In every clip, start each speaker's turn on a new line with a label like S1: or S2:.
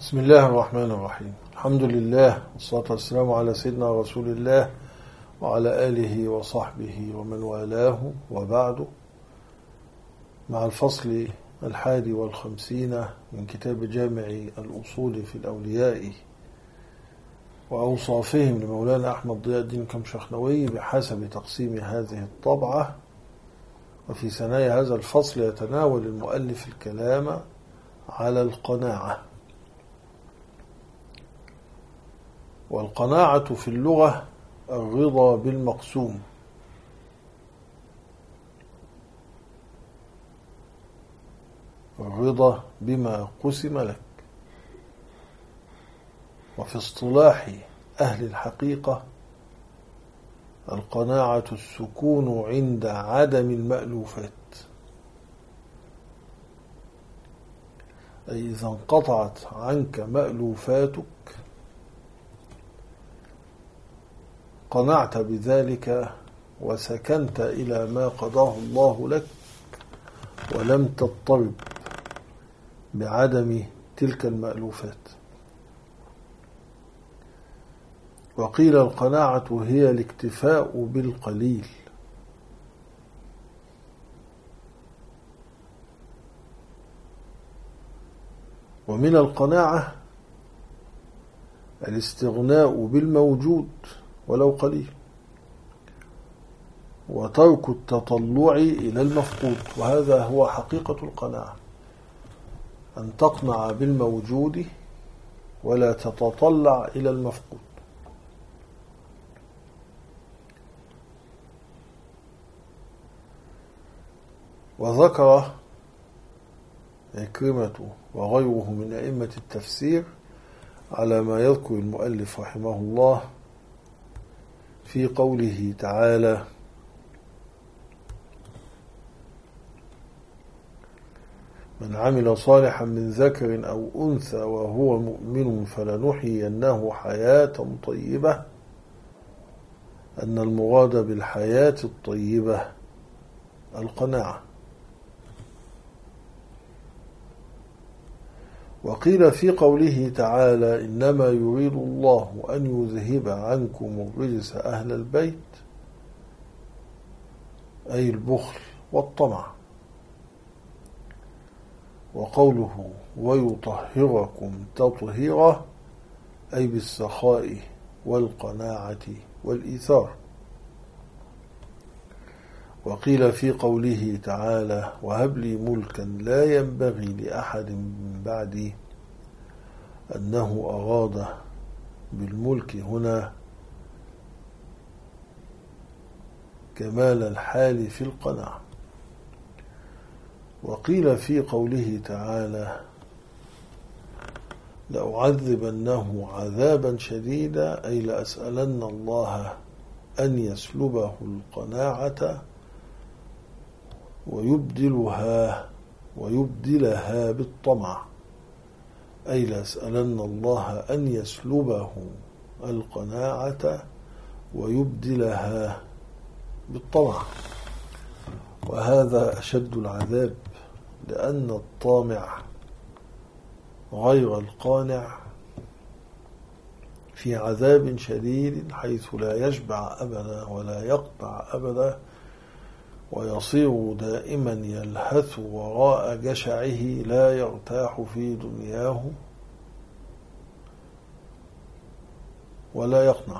S1: بسم الله الرحمن الرحيم. الحمد لله والصلاة والسلام على سيدنا رسول الله وعلى آله وصحبه ومن والاه، وبعد، مع الفصل 51 من كتاب جامع الأصول في الأولياء وأوصافهم لمولانا أحمد ضياء الدين كمشخنوي بحسب تقسيم هذه الطبعة. وفي ثنايا هذا الفصل يتناول المؤلف الكلام على القناعة. والقناعة في اللغة الرضا بالمقسوم، الرضا بما قسم لك. وفي اصطلاح أهل الحقيقة القناعة السكون عند عدم المألوفات، أي إذا انقطعت عنك مألوفاتك قنعت بذلك وسكنت إلى ما قضاه الله لك، ولم تضطرب بعدم تلك المألوفات. وقيل القناعة هي الاكتفاء بالقليل، ومن القناعة الاستغناء بالموجود ولو قليل، وترك التطلع إلى المفقود. وهذا هو حقيقة القناعة، أن تقنع بالموجود ولا تتطلع إلى المفقود. وذكر عكرمة وغيره من أئمة التفسير على ما يذكر المؤلف رحمه الله في قوله تعالى: من عمل صالحا من ذكر أو أنثى وهو مؤمن فلنحيينه حياة طيبة، أن المراد بالحياة الطيبة القناعة. وقيل في قوله تعالى: إنما يريد الله أن يذهب عنكم الرجس أهل البيت، أي البخل والطمع. وقوله ويطهركم تطهيرا، أي بالسخاء والقناعة والإيثار. وقيل في قوله تعالى: وهب لي ملكا لا ينبغي لأحد من بعدي، أنه أراد بالملك هنا كمال الحال في القناعة. وقيل في قوله تعالى: لأعذبنه عذابا شديدا، أي لأسألن الله أن يسلبه القناعة ويبدلها بالطمع، أي لأسألن الله أن يسلبه القناعة ويبدلها بالطمع. وهذا أشد العذاب، لأن الطامع غير القانع في عذاب شديد، حيث لا يشبع أبدا ولا يقطع أبدا، ويصير دائما يلهث وراء جشعه، لا يرتاح في دنياه ولا يقنع.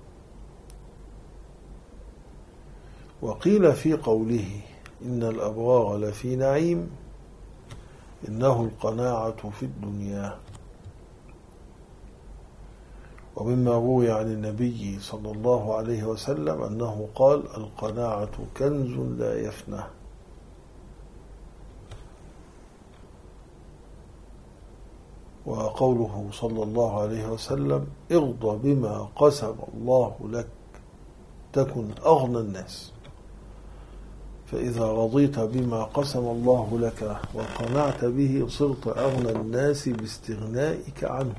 S1: وقيل في قوله: إن الأبرار لفي نعيم، إنه القناعة في الدنيا. ومما روي عن النبي صلى الله عليه وسلم أنه قال: القناعة كنز لا يفنى. وقوله صلى الله عليه وسلم: ارض بما قسم الله لك تكن أغنى الناس. فإذا رضيت بما قسم الله لك وقنعت به صرت أغنى الناس باستغنائك عنه.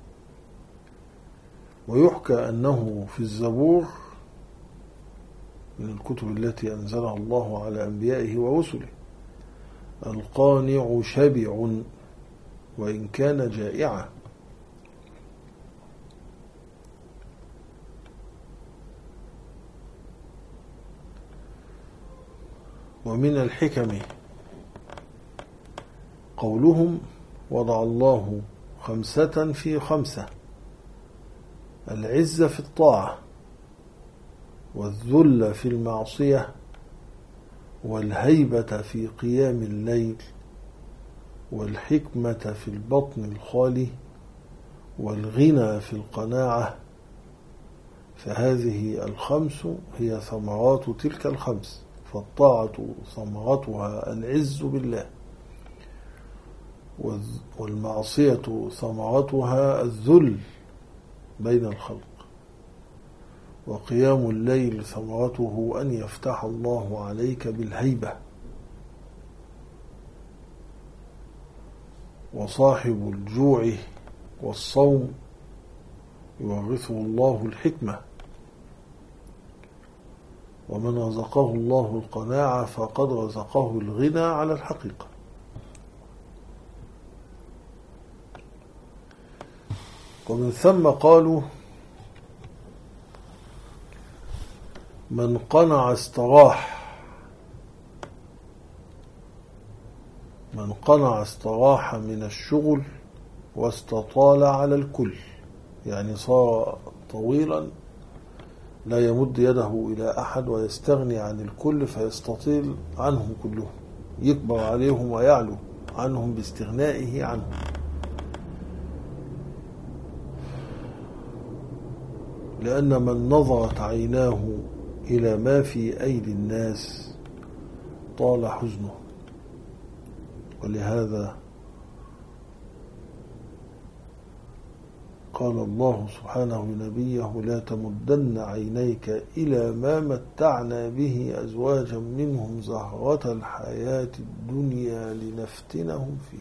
S1: ويحكى أنه في الزبور من الكتب التي أنزلها الله على أنبيائه ورسله. القانع شبع وإن كان جائعا. ومن الحكم قولهم: وضع الله 5 في 5: العز في الطاعة، والذل في المعصية، والهيبة في قيام الليل، والحكمة في البطن الخالي، والغنى في القناعة. فهذه 5 هي ثمرات تلك 5، فالطاعة ثمرتها العز بالله، والمعصية ثمرتها الذل بين الخلق، وقيام الليل ثمرته أن يفتح الله عليك بالهيبة، وصاحب الجوع والصوم يورثه الله الحكمة، ومن رزقه الله القناعة فقد رزقه الغنى على الحقيقة. ومن ثم قالوا: من قنع استراح، من قنع استراح من الشغل واستطال على الكل، يعني صار طويلا لا يمد يده إلى أحد ويستغني عن الكل فيستطيل عنهم كلهم، يكبر عليهم ويعلو عنهم باستغنائه عنهم. لأن من نظرت عيناه إلى ما في أيدي الناس طال حزنه. ولهذا قال الله سبحانه لنبيه: لا تمدن عينيك إلى ما متعنا به أزواجا منهم زهرة الحياة الدنيا لنفتنهم فيه.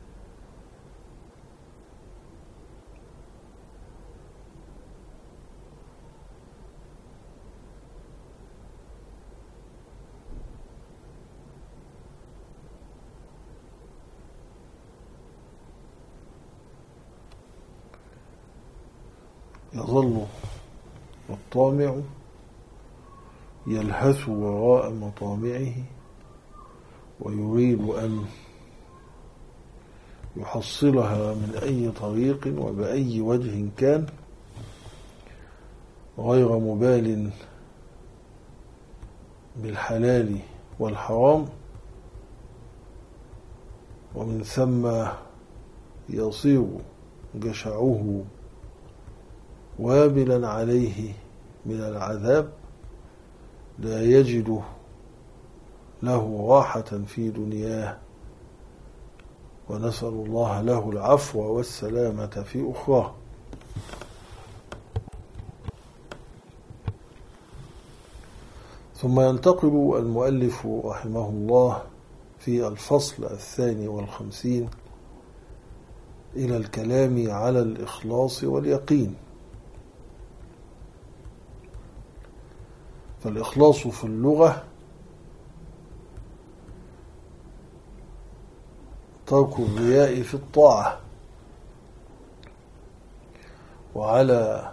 S1: يظل الطامع يلهث وراء مطامعه ويريد أن يحصلها من أي طريق وبأي وجه كان، غير مبال بالحلال والحرام. ومن ثم يصير جشعه وابلا عليه من العذاب، لا يجد له راحة في دنياه، ونسأل الله له العفو والسلامة في أخراه. ثم ينتقل المؤلف رحمه الله في الفصل 52 إلى الكلام على الإخلاص واليقين. فالإخلاص في اللغة ترك الرياء في الطاعة، وعلى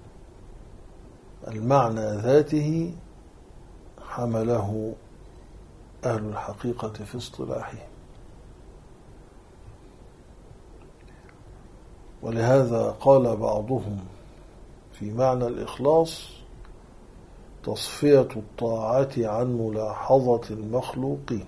S1: المعنى ذاته حمله أهل الحقيقة في اصطلاحهم. ولهذا قال بعضهم في معنى الإخلاص: تصفية الطاعة عن ملاحظة المخلوقين.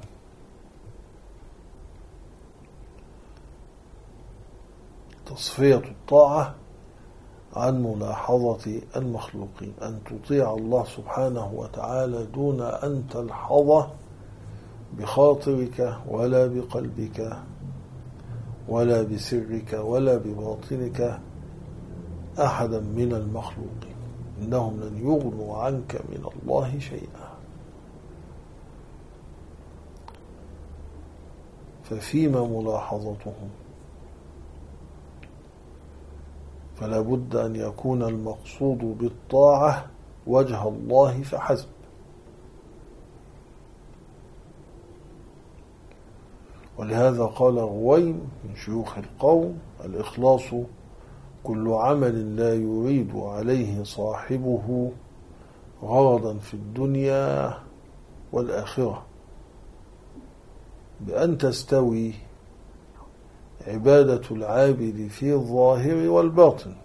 S1: تصفية الطاعة عن ملاحظة المخلوقين، أن تطيع الله سبحانه وتعالى دون أن تلحظ بخاطرك ولا بقلبك ولا بسرك ولا بباطنك أحدا من المخلوقين، إنهم لن يغنوا عنك من الله شيئا. ففيما ملاحظتهم؟ فلا بد أن يكون المقصود بالطاعة وجه الله فحسب، ولهذا قال رويم من شيوخ القوم: الإخلاص كل عمل لا يريد عليه صاحبه غرضا في الدنيا والآخرة، بأن تستوي عبادة العابد في الظاهر والباطن.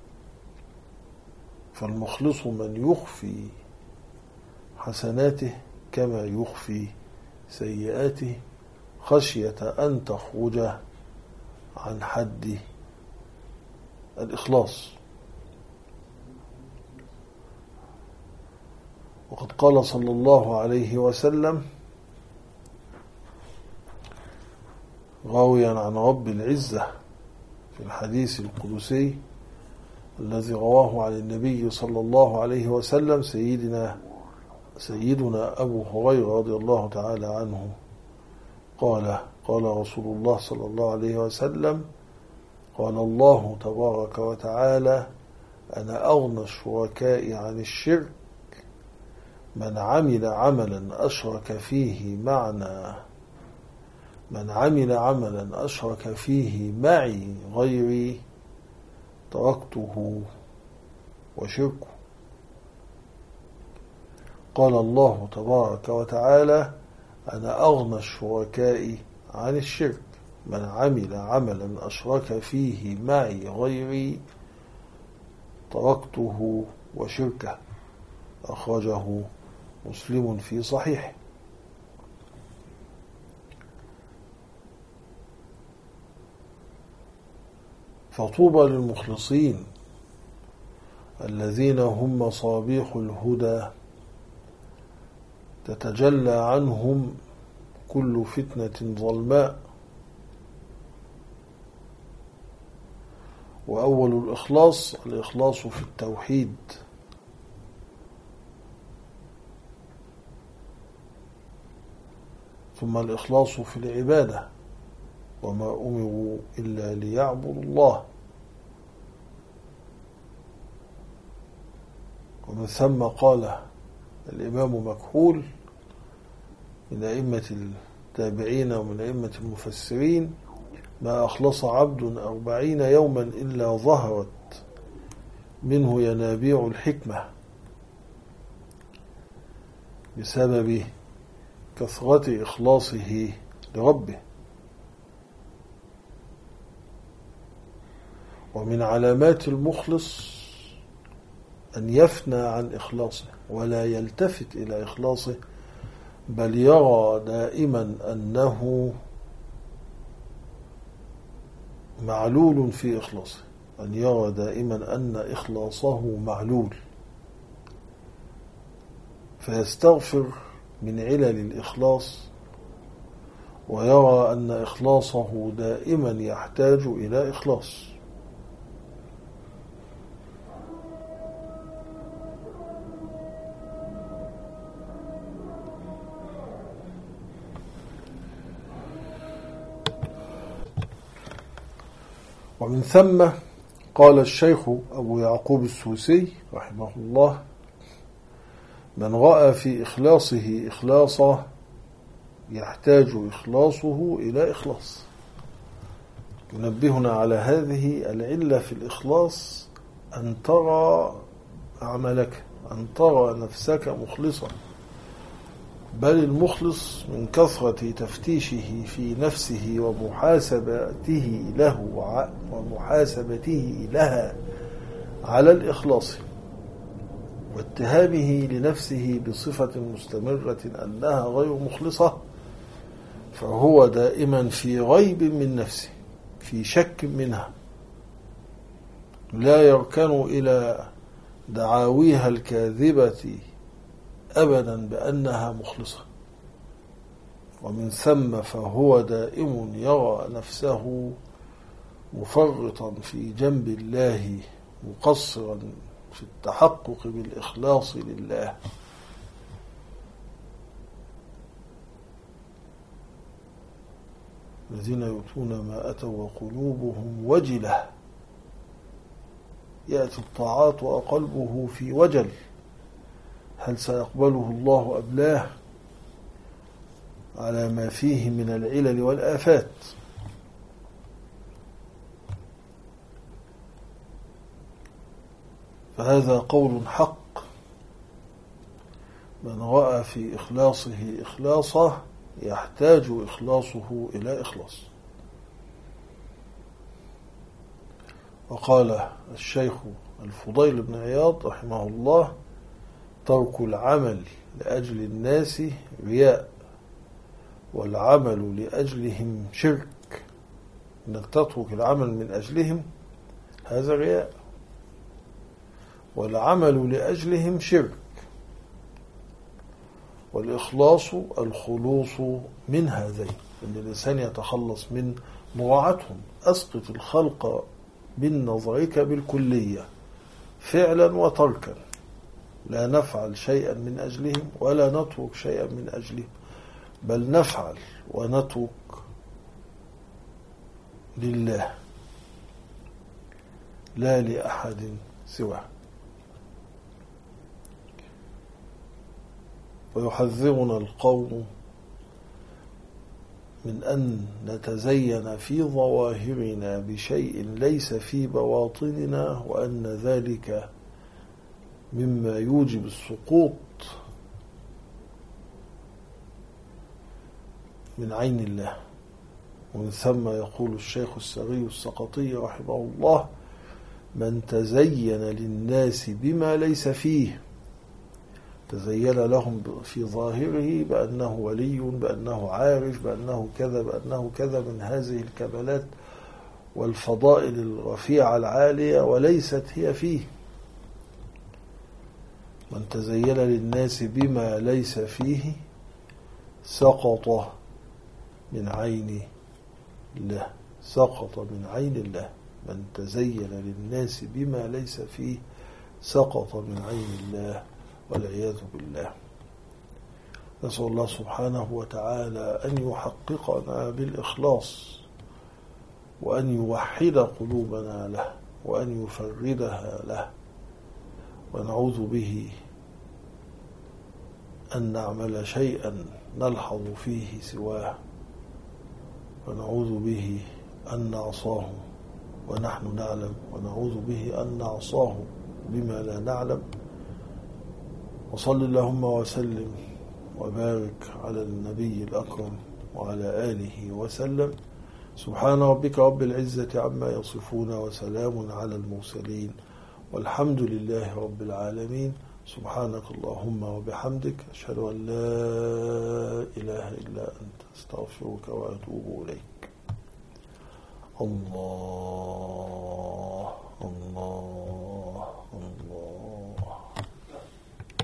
S1: فالمخلص من يخفي حسناته كما يخفي سيئاته خشية أن تخرج عن حد الإخلاص. وقد قال صلى الله عليه وسلم راويا عن رب العزة في الحديث القدسي الذي رواه عن النبي صلى الله عليه وسلم سيدنا أبو هريرة رضي الله تعالى عنه قال: قال رسول الله صلى الله عليه وسلم: قال الله تبارك وتعالى: أنا أغنى الشركاء عن الشرك من عمل عملا أشرك فيه معي غيري تركته وشركه. قال الله تبارك وتعالى: أنا أغنى الشركاء عن الشرك من عمل عملا أشرك فيه معي غيري تركته وشركه. أخرجه مسلم في صحيحه. فطوبى للمخلصين الذين هم مصابيح الهدى تتجلى عنهم كل فتنة ظلماء. وأول الإخلاص في التوحيد، ثم الإخلاص في العبادة: وما أمروا إلا ليعبدوا الله. ومن ثم قال الإمام مكحول من أئمة التابعين ومن أئمة المفسرين: ما أخلص عبد 40 يوما إلا ظهرت منه ينابيع الحكمة بسبب كثرة إخلاصه لربه. ومن علامات المخلص أن يفنى عن إخلاصه ولا يلتفت إلى إخلاصه، بل يرى دائما أنه معلول في إخلاصه، أن يرى دائما أن إخلاصه معلول، فيستغفر من علل الإخلاص، ويرى أن إخلاصه دائما يحتاج إلى إخلاص. ومن ثم قال الشيخ أبو يعقوب السوسي رحمه الله: من رأى في إخلاصه إخلاصا يحتاج إخلاصه إلى إخلاص. ينبهنا على هذه العلة في الإخلاص: أن ترى عملك، أن ترى نفسك مخلصا. بل المخلص من كثرة تفتيشه في نفسه ومحاسبته لها على الإخلاص، واتهامه لنفسه بصفة مستمرة أنها غير مخلصة، فهو دائما في ريب من نفسه، في شك منها، لا يركن إلى دعاويها الكاذبة أبدا بأنها مخلصة. ومن ثم فهو دائم يرى نفسه مفرطا في جنب الله، مقصرا في التحقق بالإخلاص لله. الذين يؤتون ما أتوا وقلوبهم وجلة، يأتي الطاعات وقلبه في وجل: هل سيقبله الله أبلاه؟ على ما فيه من العلل والآفات. فهذا قول حق. من رأى في إخلاصه إخلاصه يحتاج إخلاصه إلى إخلاص. وقال الشيخ الفضيل بن عياض رحمه الله: ترك العمل لأجل الناس رياء، والعمل لأجلهم شرك. إنك تترك العمل من أجلهم هذا رياء، والعمل لأجلهم شرك. والإخلاص الخلوص من هذين، أن الإنسان يتخلص من مراعاتهم. أسقط الخلق من نظرك بالكلية فعلا وتركا، لا نفعل شيئا من أجلهم ولا نترك شيئا من أجلهم، بل نفعل ونترك لله لا لأحد سواه. ويحذرنا القوم من أن نتزين في ظواهرنا بشيء ليس في بواطننا، وأن ذلك مما يوجب السقوط من عين الله. ومن ثم يقول الشيخ السري السقطي رحمه الله: من تزين للناس بما ليس فيه، تزين لهم في ظاهره بأنه ولي، بأنه عارف، بأنه كذا، بأنه كذا من هذه الكمالات والفضائل الرفيعة العالية، وليست هي فيه. من تزين للناس بما ليس فيه سقط من عين الله، سقط من عين الله. من تزين للناس بما ليس فيه سقط من عين الله، والعياذ بالله. نسأل الله سبحانه وتعالى أن يحققنا بالإخلاص، وأن يوحد قلوبنا له، وأن يفردها له، ونعوذ به أن نعمل شيئا نلحظ فيه سواه، ونعوذ به أن نعصاه ونحن نعلم، ونعوذ به أن نعصاه بما لا نعلم. وصل اللهم وسلم وبارك على النبي الأكرم وعلى آله وسلم. سبحان ربك رب العزة عما يصفون، وسلام على المرسلين، والحمد لله رب العالمين. سبحانك اللهم وبحمدك، أشهد أن لا إله إلا أنت، أستغفرك وأتوب إليك. الله